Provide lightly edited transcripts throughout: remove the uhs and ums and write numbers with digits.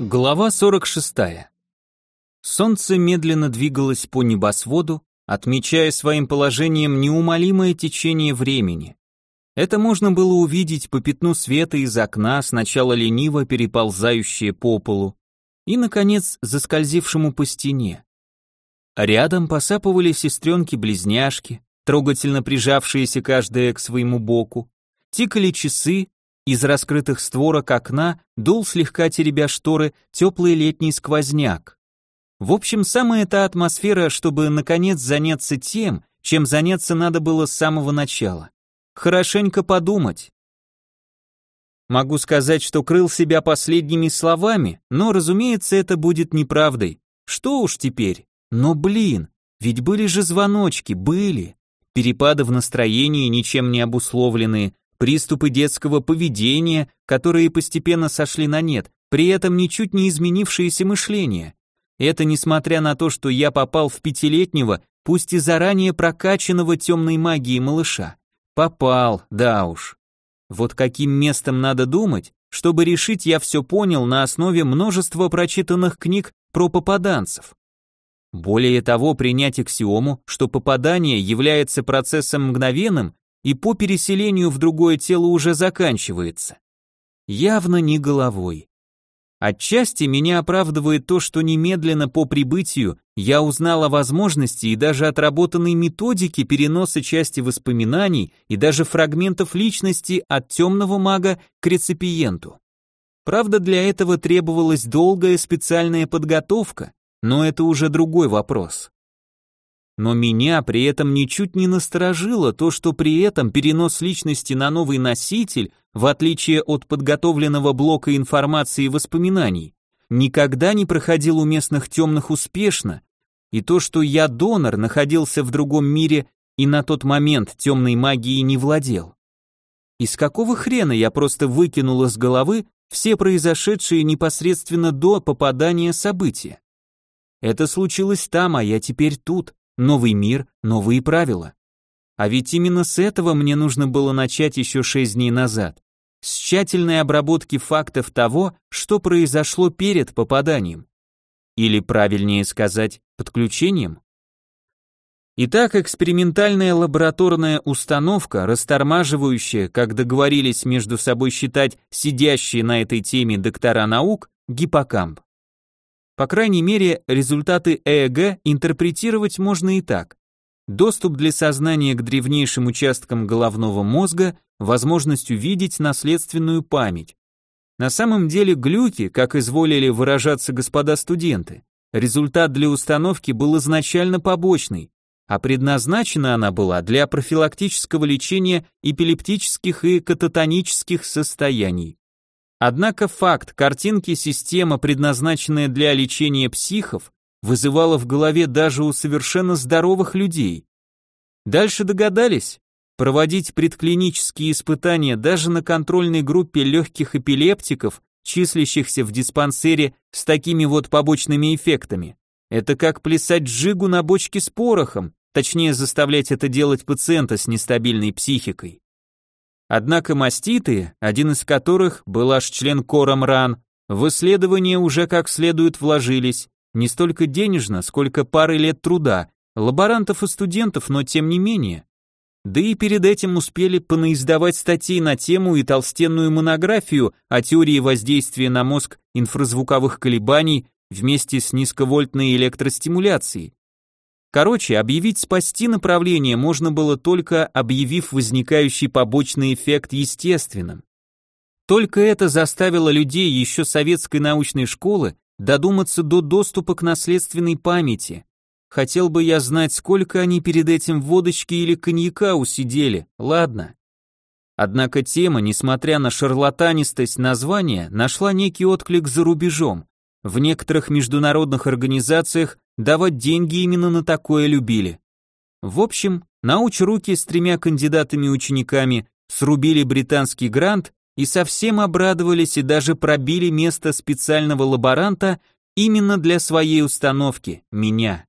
Глава 46. Солнце медленно двигалось по небосводу, отмечая своим положением неумолимое течение времени. Это можно было увидеть по пятну света из окна, сначала лениво переползающее по полу, и, наконец, заскользившему по стене. Рядом посапывали сестренки-близняшки, трогательно прижавшиеся каждая к своему боку, тикали часы. Из раскрытых створок окна дул, слегка теребя шторы, теплый летний сквозняк. В общем, самая та атмосфера, чтобы наконец заняться тем, чем заняться надо было с самого начала. Хорошенько подумать. Могу сказать, что крыл себя последними словами, но, разумеется, это будет неправдой. Что уж теперь? Но блин, ведь были же звоночки, были. Перепады в настроении, ничем не обусловленные, приступы детского поведения, которые постепенно сошли на нет, при этом ничуть не изменившееся мышление. Это несмотря на то, что я попал в пятилетнего, пусть и заранее прокачанного темной магией малыша. Попал, да уж. Вот каким местом надо думать, чтобы решить, я все понял на основе множества прочитанных книг про попаданцев. Более того, принять аксиому, что попадание является процессом мгновенным, и по переселению в другое тело уже заканчивается. Явно не головой. Отчасти меня оправдывает то, что немедленно по прибытию я узнал о возможности и даже отработанной методике переноса части воспоминаний и даже фрагментов личности от темного мага к реципиенту. Правда, для этого требовалась долгая специальная подготовка, но это уже другой вопрос. Но меня при этом ничуть не насторожило то, что при этом перенос личности на новый носитель, в отличие от подготовленного блока информации и воспоминаний, никогда не проходил у местных темных успешно, и то, что я донор, находился в другом мире и на тот момент темной магией не владел. Из какого хрена я просто выкинул из головы все произошедшие непосредственно до попадания события? Это случилось там, а я теперь тут. Новый мир, новые правила. А ведь именно с этого мне нужно было начать еще 6 дней назад. С тщательной обработки фактов того, что произошло перед попаданием. Или, правильнее сказать, подключением. Итак, экспериментальная лабораторная установка, растормаживающая, как договорились между собой считать сидящие на этой теме доктора наук, гиппокамп. По крайней мере, результаты ЭЭГ интерпретировать можно и так. Доступ для сознания к древнейшим участкам головного мозга, возможность увидеть наследственную память. На самом деле глюки, как изволили выражаться господа студенты, результат для установки был изначально побочный, а предназначена она была для профилактического лечения эпилептических и кататонических состояний. Однако факт картинки система, предназначенная для лечения психов, вызывала в голове даже у совершенно здоровых людей. Дальше догадались? Проводить предклинические испытания даже на контрольной группе легких эпилептиков, числящихся в диспансере с такими вот побочными эффектами. Это как плясать джигу на бочке с порохом, точнее заставлять это делать пациента с нестабильной психикой. Однако маститы, один из которых был аж член Кора Мран, в исследование уже как следует вложились, не столько денежно, сколько пары лет труда, лаборантов и студентов, но тем не менее. Да и перед этим успели понаиздавать статей на тему и толстенную монографию о теории воздействия на мозг инфразвуковых колебаний вместе с низковольтной электростимуляцией. Короче, объявить спасти направление можно было только объявив возникающий побочный эффект естественным. Только это заставило людей еще советской научной школы додуматься до доступа к наследственной памяти. Хотел бы я знать, сколько они перед этим водочки или коньяка усидели, ладно. Однако тема, несмотря на шарлатанистость названия, нашла некий отклик за рубежом. В некоторых международных организациях давать деньги именно на такое любили. В общем, научруки с 3 кандидатами-учениками срубили британский грант и совсем обрадовались и даже пробили место специального лаборанта именно для своей установки, меня.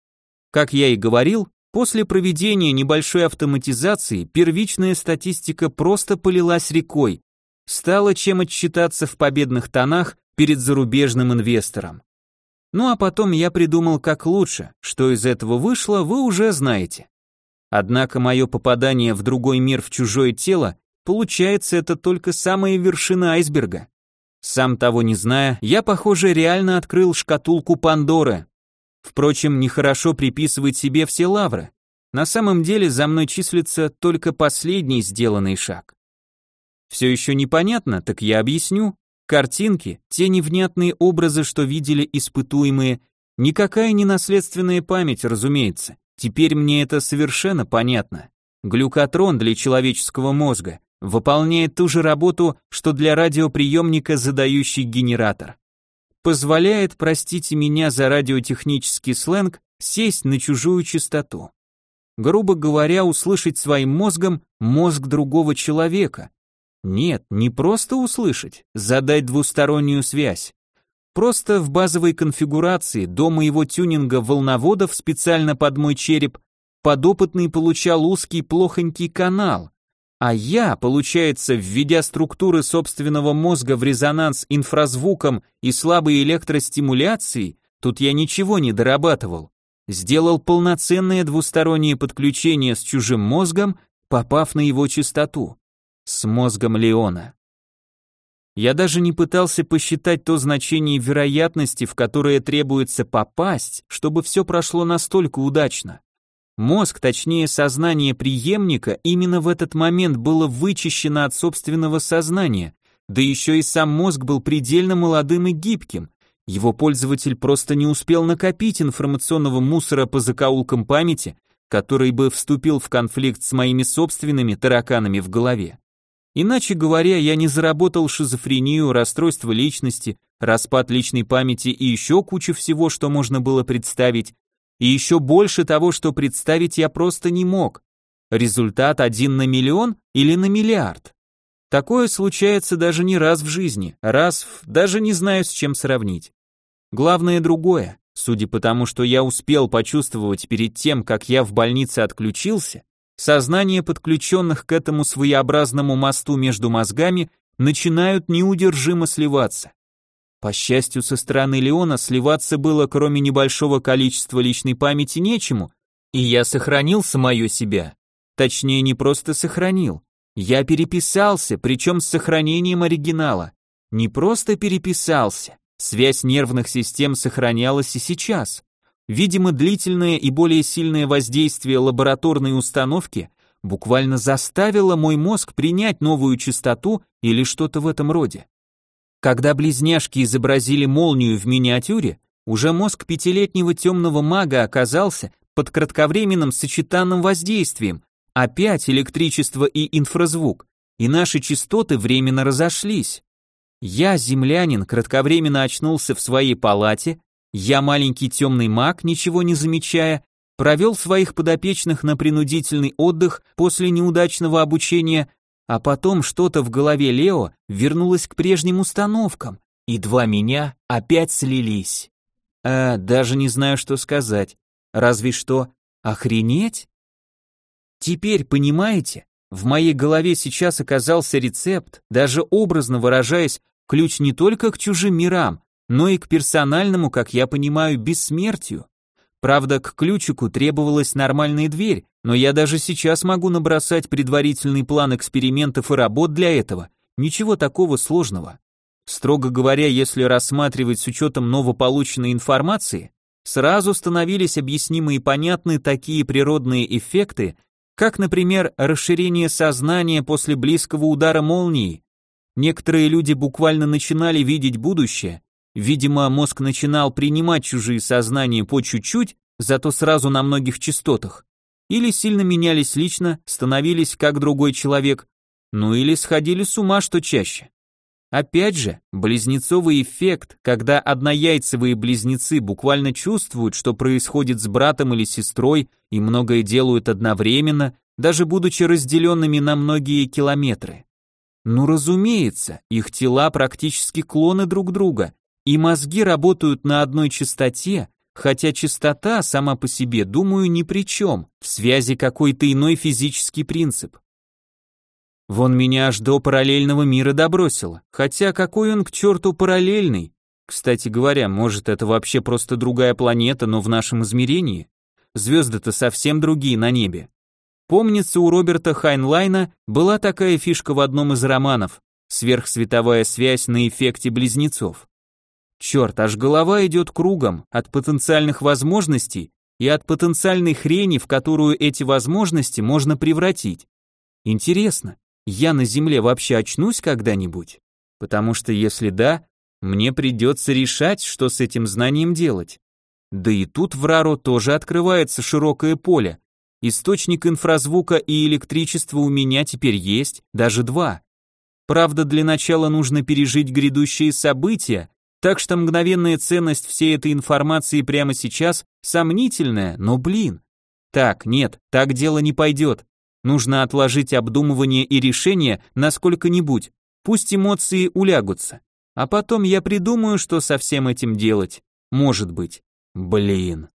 Как я и говорил, после проведения небольшой автоматизации первичная статистика просто полилась рекой, стало чем отчитаться в победных тонах перед зарубежным инвестором. Ну а потом я придумал, как лучше, что из этого вышло, вы уже знаете. Однако мое попадание в другой мир, в чужое тело, получается, это только самая вершина айсберга. Сам того не зная, я, похоже, реально открыл шкатулку Пандоры. Впрочем, нехорошо приписывать себе все лавры. На самом деле за мной числится только последний сделанный шаг. Все еще непонятно, так я объясню. Картинки, те невнятные образы, что видели испытуемые, никакая не наследственная память, разумеется. Теперь мне это совершенно понятно. Глюкотрон для человеческого мозга выполняет ту же работу, что для радиоприемника задающий генератор. Позволяет, простите меня за радиотехнический сленг, сесть на чужую частоту. Грубо говоря, услышать своим мозгом мозг другого человека. Нет, не просто услышать, задать двустороннюю связь. Просто в базовой конфигурации до моего тюнинга волноводов специально под мой череп подопытный получал узкий плохонький канал, а я, получается, введя структуры собственного мозга в резонанс инфразвуком и слабой электростимуляцией, тут я ничего не дорабатывал, сделал полноценное двустороннее подключение с чужим мозгом, попав на его частоту. С мозгом Леона. Я даже не пытался посчитать то значение вероятности, в которое требуется попасть, чтобы все прошло настолько удачно. Мозг, точнее сознание преемника, именно в этот момент было вычищено от собственного сознания, да еще и сам мозг был предельно молодым и гибким. Его пользователь просто не успел накопить информационного мусора по закоулкам памяти, который бы вступил в конфликт с моими собственными тараканами в голове. Иначе говоря, я не заработал шизофрению, расстройство личности, распад личной памяти и еще кучу всего, что можно было представить, и еще больше того, что представить я просто не мог. Результат 1 на миллион или на миллиард. Такое случается даже не раз в жизни, даже не знаю, с чем сравнить. Главное другое, судя по тому, что я успел почувствовать перед тем, как я в больнице отключился, сознание подключенных к этому своеобразному мосту между мозгами начинают неудержимо сливаться. По счастью, со стороны Леона сливаться было, кроме небольшого количества личной памяти, нечему, и я сохранил самое себя. Точнее, не просто сохранил. Я переписался, причем с сохранением оригинала. Не просто переписался. Связь нервных систем сохранялась и сейчас. Видимо, длительное и более сильное воздействие лабораторной установки буквально заставило мой мозг принять новую частоту или что-то в этом роде. Когда близняшки изобразили молнию в миниатюре, уже мозг пятилетнего темного мага оказался под кратковременным сочетанным воздействием, опять электричество и инфразвук, и наши частоты временно разошлись. Я, землянин, кратковременно очнулся в своей палате, я, маленький темный маг, ничего не замечая, провел своих подопечных на принудительный отдых после неудачного обучения, а потом что-то в голове Лео вернулось к прежним установкам, и два меня опять слились. Даже не знаю, что сказать. Разве что охренеть? Теперь, понимаете, в моей голове сейчас оказался рецепт, даже образно выражаясь, ключ не только к чужим мирам, но и к персональному, как я понимаю, бессмертию. Правда, к ключику требовалась нормальная дверь, но я даже сейчас могу набросать предварительный план экспериментов и работ для этого. Ничего такого сложного. Строго говоря, если рассматривать с учетом новополученной информации, сразу становились объяснимы и понятны такие природные эффекты, как, например, расширение сознания после близкого удара молнии. Некоторые люди буквально начинали видеть будущее. Видимо, мозг начинал принимать чужие сознания по чуть-чуть, зато сразу на многих частотах. Или сильно менялись лично, становились как другой человек, ну или сходили с ума, что чаще. Опять же, близнецовый эффект, когда однояйцевые близнецы буквально чувствуют, что происходит с братом или сестрой, и многое делают одновременно, даже будучи разделенными на многие километры. Ну разумеется, их тела практически клоны друг друга, и мозги работают на одной частоте, хотя частота сама по себе, думаю, ни при чем, в связи какой-то иной физический принцип. Вон меня аж до параллельного мира добросило, хотя какой он к черту параллельный, Кстати говоря, может, это вообще просто другая планета, но в нашем измерении? Звезды-то совсем другие на небе. Помнится, у Роберта Хайнлайна была такая фишка в одном из романов — сверхсветовая связь на эффекте близнецов. Черт, аж голова идет кругом от потенциальных возможностей и от потенциальной хрени, в которую эти возможности можно превратить. Интересно, я на Земле вообще очнусь когда-нибудь? Потому что если да, мне придется решать, что с этим знанием делать. Да и тут в Раро тоже открывается широкое поле. Источник инфразвука и электричества у меня теперь есть, даже два. Правда, для начала нужно пережить грядущие события, так что мгновенная ценность всей этой информации прямо сейчас сомнительная, но блин. Так, нет, так дело не пойдет. Нужно отложить обдумывание и решение на сколько-нибудь, пусть эмоции улягутся. А потом я придумаю, что со всем этим делать. Может быть. Блин.